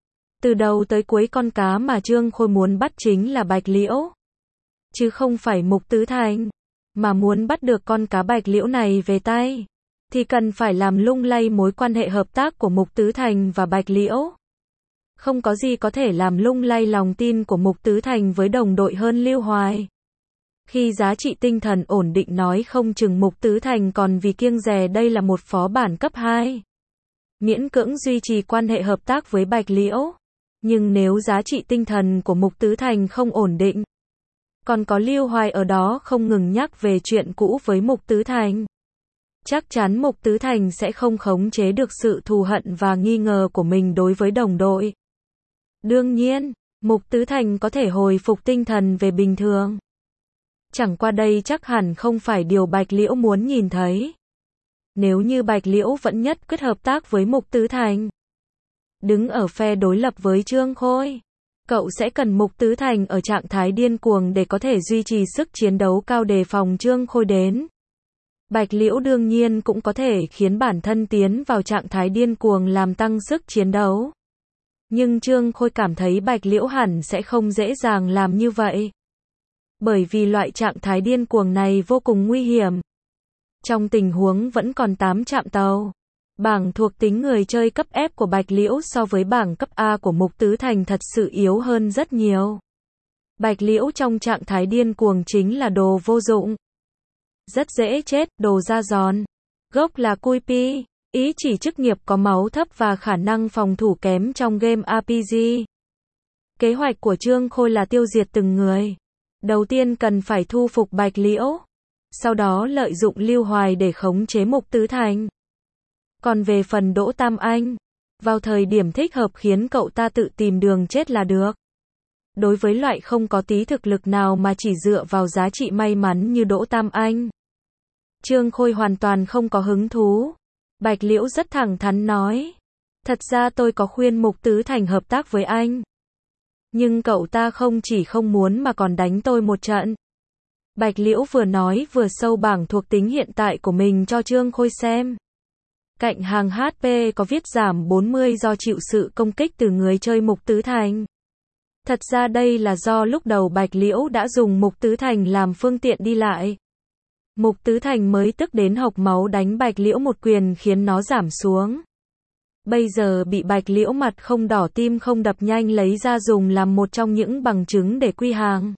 Từ đầu tới cuối con cá mà Trương Khôi muốn bắt chính là Bạch Liễu. Chứ không phải Mục Tứ Thành. Mà muốn bắt được con cá Bạch Liễu này về tay, thì cần phải làm lung lay mối quan hệ hợp tác của Mục Tứ Thành và Bạch Liễu. Không có gì có thể làm lung lay lòng tin của Mục Tứ Thành với đồng đội hơn Lưu Hoài. Khi giá trị tinh thần ổn định nói không chừng Mục Tứ Thành còn vì kiêng dè đây là một phó bản cấp 2. Miễn cưỡng duy trì quan hệ hợp tác với Bạch Liễu. Nhưng nếu giá trị tinh thần của Mục Tứ Thành không ổn định, còn có Lưu Hoài ở đó không ngừng nhắc về chuyện cũ với Mục Tứ Thành, chắc chắn Mục Tứ Thành sẽ không khống chế được sự thù hận và nghi ngờ của mình đối với đồng đội. Đương nhiên, Mục Tứ Thành có thể hồi phục tinh thần về bình thường. Chẳng qua đây chắc hẳn không phải điều Bạch Liễu muốn nhìn thấy. Nếu như Bạch Liễu vẫn nhất quyết hợp tác với Mục Tứ Thành, đứng ở phe đối lập với Trương Khôi, cậu sẽ cần Mục Tứ Thành ở trạng thái điên cuồng để có thể duy trì sức chiến đấu cao đề phòng Trương Khôi đến. Bạch Liễu đương nhiên cũng có thể khiến bản thân tiến vào trạng thái điên cuồng làm tăng sức chiến đấu. Nhưng Trương Khôi cảm thấy Bạch Liễu hẳn sẽ không dễ dàng làm như vậy. Bởi vì loại trạng thái điên cuồng này vô cùng nguy hiểm. Trong tình huống vẫn còn 8 trạm tàu, bảng thuộc tính người chơi cấp F của Bạch Liễu so với bảng cấp A của Mục Tứ Thành thật sự yếu hơn rất nhiều. Bạch Liễu trong trạng thái điên cuồng chính là đồ vô dụng. Rất dễ chết, đồ da giòn. Gốc là cui pi, ý chỉ chức nghiệp có máu thấp và khả năng phòng thủ kém trong game RPG. Kế hoạch của Trương Khôi là tiêu diệt từng người. Đầu tiên cần phải thu phục Bạch Liễu, sau đó lợi dụng Lưu Hoài để khống chế Mục Tứ Thành. Còn về phần Đỗ Tam Anh, vào thời điểm thích hợp khiến cậu ta tự tìm đường chết là được. Đối với loại không có tí thực lực nào mà chỉ dựa vào giá trị may mắn như Đỗ Tam Anh, Trương Khôi hoàn toàn không có hứng thú. Bạch Liễu rất thẳng thắn nói, thật ra tôi có khuyên Mục Tứ Thành hợp tác với anh. Nhưng cậu ta không chỉ không muốn mà còn đánh tôi một trận. Bạch Liễu vừa nói vừa sâu bảng thuộc tính hiện tại của mình cho Trương Khôi xem. Cạnh hàng HP có viết giảm 40 do chịu sự công kích từ người chơi Mục Tứ Thành. Thật ra đây là do lúc đầu Bạch Liễu đã dùng Mục Tứ Thành làm phương tiện đi lại. Mục Tứ Thành mới tức đến hộc máu đánh Bạch Liễu một quyền khiến nó giảm xuống. Bây giờ bị Bạch Liễu mặt không đỏ tim không đập nhanh lấy ra dùng làm một trong những bằng chứng để quy hàng.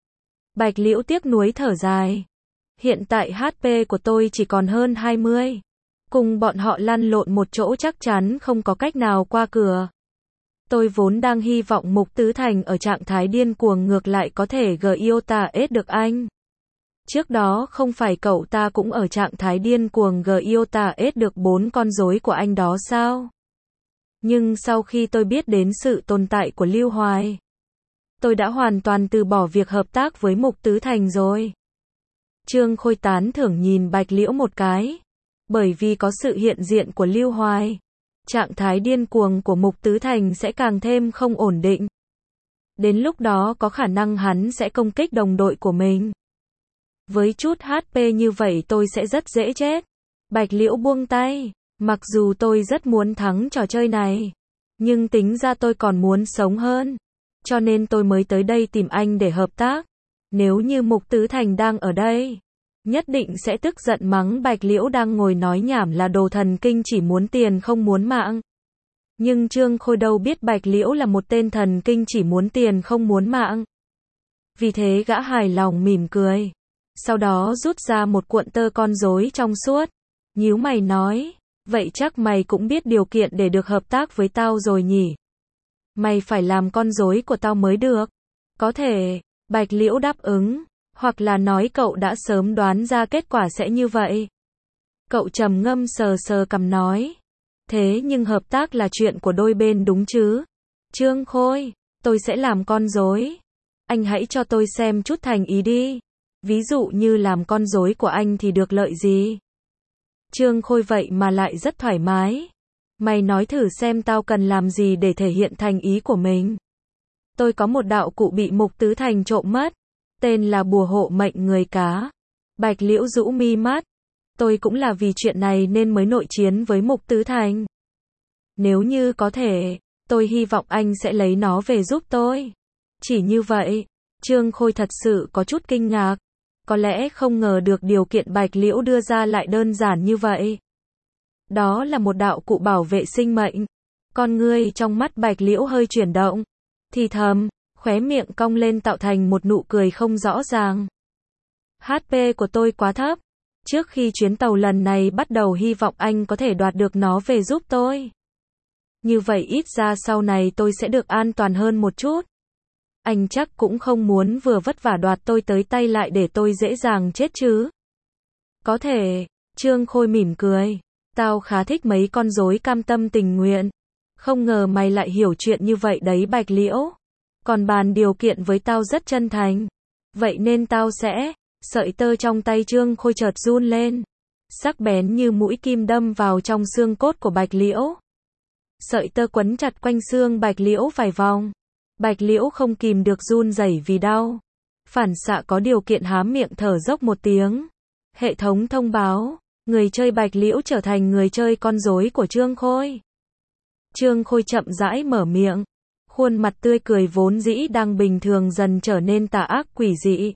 Bạch Liễu tiếc nuối thở dài. Hiện tại HP của tôi chỉ còn hơn 20. Cùng bọn họ lăn lộn một chỗ chắc chắn không có cách nào qua cửa. Tôi vốn đang hy vọng Mục Tứ Thành ở trạng thái điên cuồng ngược lại có thể Giota S được anh. Trước đó không phải cậu ta cũng ở trạng thái điên cuồng Giota S được 4 con rối của anh đó sao? Nhưng sau khi tôi biết đến sự tồn tại của Lưu Hoài, tôi đã hoàn toàn từ bỏ việc hợp tác với Mục Tứ Thành rồi. Trương Khôi tán thưởng nhìn Bạch Liễu một cái. Bởi vì có sự hiện diện của Lưu Hoài, trạng thái điên cuồng của Mục Tứ Thành sẽ càng thêm không ổn định. Đến lúc đó có khả năng hắn sẽ công kích đồng đội của mình. Với chút HP như vậy tôi sẽ rất dễ chết. Bạch Liễu buông tay. Mặc dù tôi rất muốn thắng trò chơi này, nhưng tính ra tôi còn muốn sống hơn. Cho nên tôi mới tới đây tìm anh để hợp tác. Nếu như Mục Tứ Thành đang ở đây, nhất định sẽ tức giận mắng Bạch Liễu đang ngồi nói nhảm là đồ thần kinh chỉ muốn tiền không muốn mạng. Nhưng Trương Khôi đâu biết Bạch Liễu là một tên thần kinh chỉ muốn tiền không muốn mạng. Vì thế gã hài lòng mỉm cười. Sau đó rút ra một cuộn tơ con rối trong suốt. Nhíu mày nói, vậy chắc mày cũng biết điều kiện để được hợp tác với tao rồi nhỉ? Mày phải làm con rối của tao mới được. Có thể, Bạch Liễu đáp ứng. Hoặc là nói cậu đã sớm đoán ra kết quả sẽ như vậy. Cậu trầm ngâm sờ sờ cằm nói. Thế nhưng hợp tác là chuyện của đôi bên đúng chứ? Trương Khôi, tôi sẽ làm con rối. Anh hãy cho tôi xem chút thành ý đi. Ví dụ như làm con rối của anh thì được lợi gì? Trương Khôi vậy mà lại rất thoải mái. Mày nói thử xem tao cần làm gì để thể hiện thành ý của mình. Tôi có một đạo cụ bị Mục Tứ Thành trộm mất. Tên là bùa hộ mệnh người cá. Bạch Liễu rũ mi mắt. Tôi cũng là vì chuyện này nên mới nội chiến với Mục Tứ Thành. Nếu như có thể, tôi hy vọng anh sẽ lấy nó về giúp tôi. Chỉ như vậy, Trương Khôi thật sự có chút kinh ngạc. Có lẽ không ngờ được điều kiện Bạch Liễu đưa ra lại đơn giản như vậy. Đó là một đạo cụ bảo vệ sinh mệnh. Con ngươi trong mắt Bạch Liễu hơi chuyển động. Thì thầm, khóe miệng cong lên tạo thành một nụ cười không rõ ràng. HP của tôi quá thấp. Trước khi chuyến tàu lần này bắt đầu hy vọng anh có thể đoạt được nó về giúp tôi. Như vậy ít ra sau này tôi sẽ được an toàn hơn một chút. Anh chắc cũng không muốn vừa vất vả đoạt tôi tới tay lại để tôi dễ dàng chết chứ. Có thể, Trương Khôi mỉm cười. Tao khá thích mấy con rối cam tâm tình nguyện. Không ngờ mày lại hiểu chuyện như vậy đấy Bạch Liễu. Còn bàn điều kiện với tao rất chân thành. Vậy nên tao sẽ... Sợi tơ trong tay Trương Khôi chợt run lên. Sắc bén như mũi kim đâm vào trong xương cốt của Bạch Liễu. Sợi tơ quấn chặt quanh xương Bạch Liễu vài vòng. Bạch Liễu không kìm được run rẩy vì đau. Phản xạ có điều kiện há miệng thở dốc một tiếng. Hệ thống thông báo. Người chơi Bạch Liễu trở thành người chơi con rối của Trương Khôi. Trương Khôi chậm rãi mở miệng. Khuôn mặt tươi cười vốn dĩ đang bình thường dần trở nên tà ác quỷ dị.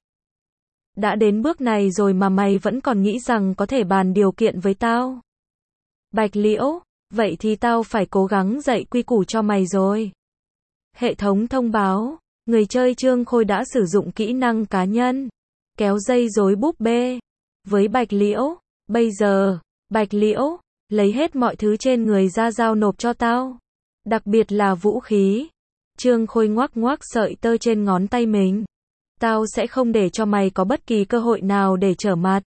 Đã đến bước này rồi mà mày vẫn còn nghĩ rằng có thể bàn điều kiện với tao. Bạch Liễu, vậy thì tao phải cố gắng dạy quy củ cho mày rồi. Hệ thống thông báo, người chơi Trương Khôi đã sử dụng kỹ năng cá nhân, kéo dây rối búp bê. Với Bạch Liễu, bây giờ, Bạch Liễu, lấy hết mọi thứ trên người ra giao nộp cho tao. Đặc biệt là vũ khí. Trương Khôi ngoắc ngoắc sợi tơ trên ngón tay mình. Tao sẽ không để cho mày có bất kỳ cơ hội nào để trở mặt.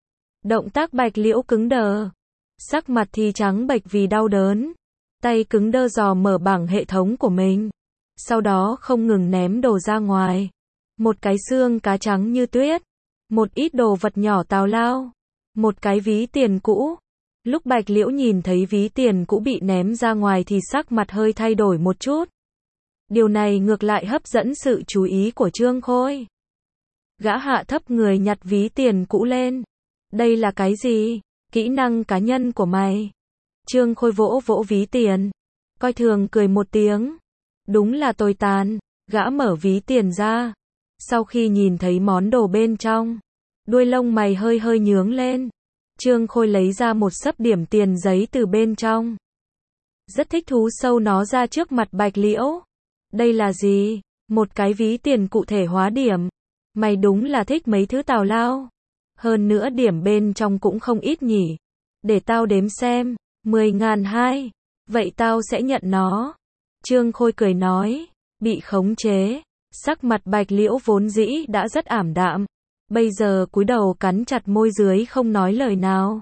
Động tác Bạch Liễu cứng đờ. Sắc mặt thì trắng bệch vì đau đớn. Tay cứng đơ dò mở bảng hệ thống của mình. Sau đó không ngừng ném đồ ra ngoài. Một cái xương cá trắng như tuyết. Một ít đồ vật nhỏ tào lao. Một cái ví tiền cũ. Lúc Bạch Liễu nhìn thấy ví tiền cũ bị ném ra ngoài thì sắc mặt hơi thay đổi một chút. Điều này ngược lại hấp dẫn sự chú ý của Trương Khôi. Gã hạ thấp người nhặt ví tiền cũ lên. Đây là cái gì? Kỹ năng cá nhân của mày. Trương Khôi vỗ vỗ ví tiền. Coi thường cười một tiếng. Đúng là tồi tàn. Gã mở ví tiền ra. Sau khi nhìn thấy món đồ bên trong, đuôi lông mày hơi hơi nhướng lên. Trương Khôi lấy ra một xấp điểm tiền giấy từ bên trong. Rất thích thú sâu nó ra trước mặt Bạch Liễu. Đây là gì? Một cái ví tiền cụ thể hóa điểm. Mày đúng là thích mấy thứ tào lao. Hơn nữa điểm bên trong cũng không ít nhỉ. Để tao đếm xem. 10.200. Vậy tao sẽ nhận nó. Trương Khôi cười nói. Bị khống chế. Sắc mặt Bạch Liễu vốn dĩ đã rất ảm đạm. Bây giờ cúi đầu cắn chặt môi dưới không nói lời nào.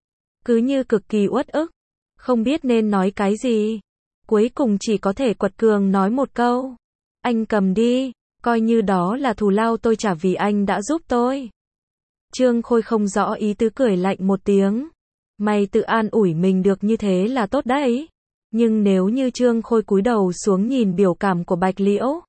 Cứ như cực kỳ uất ức. Không biết nên nói cái gì. Cuối cùng chỉ có thể quật cường nói một câu. Anh cầm đi. Coi như đó là thù lao tôi trả vì anh đã giúp tôi. Trương Khôi không rõ ý tứ cười lạnh một tiếng. Mày tự an ủi mình được như thế là tốt đấy. Nhưng nếu như Trương Khôi cúi đầu xuống nhìn biểu cảm của Bạch Liễu,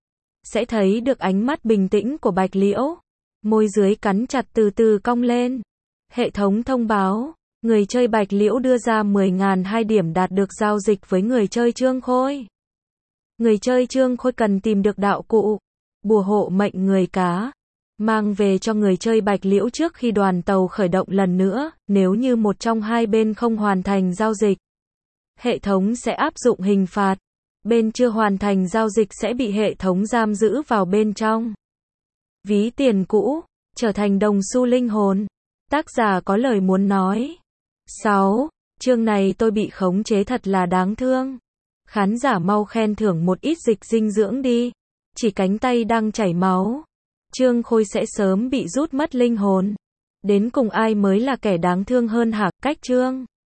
sẽ thấy được ánh mắt bình tĩnh của Bạch Liễu. Môi dưới cắn chặt từ từ cong lên. Hệ thống thông báo. Người chơi Bạch Liễu đưa ra 10.200 điểm đạt được giao dịch với người chơi Trương Khôi. Người chơi Trương Khôi cần tìm được đạo cụ, bùa hộ mệnh người cá, mang về cho người chơi Bạch Liễu trước khi đoàn tàu khởi động lần nữa. Nếu như một trong hai bên không hoàn thành giao dịch, hệ thống sẽ áp dụng hình phạt. Bên chưa hoàn thành giao dịch sẽ bị hệ thống giam giữ vào bên trong. Ví tiền cũ, trở thành đồng xu linh hồn. Tác giả có lời muốn nói. 6. Chương này tôi bị khống chế thật là đáng thương. Khán giả mau khen thưởng một ít dịch dinh dưỡng đi. Chỉ cánh tay đang chảy máu. Trương Khôi sẽ sớm bị rút mất linh hồn. Đến cùng ai mới là kẻ đáng thương hơn hả? Cách chương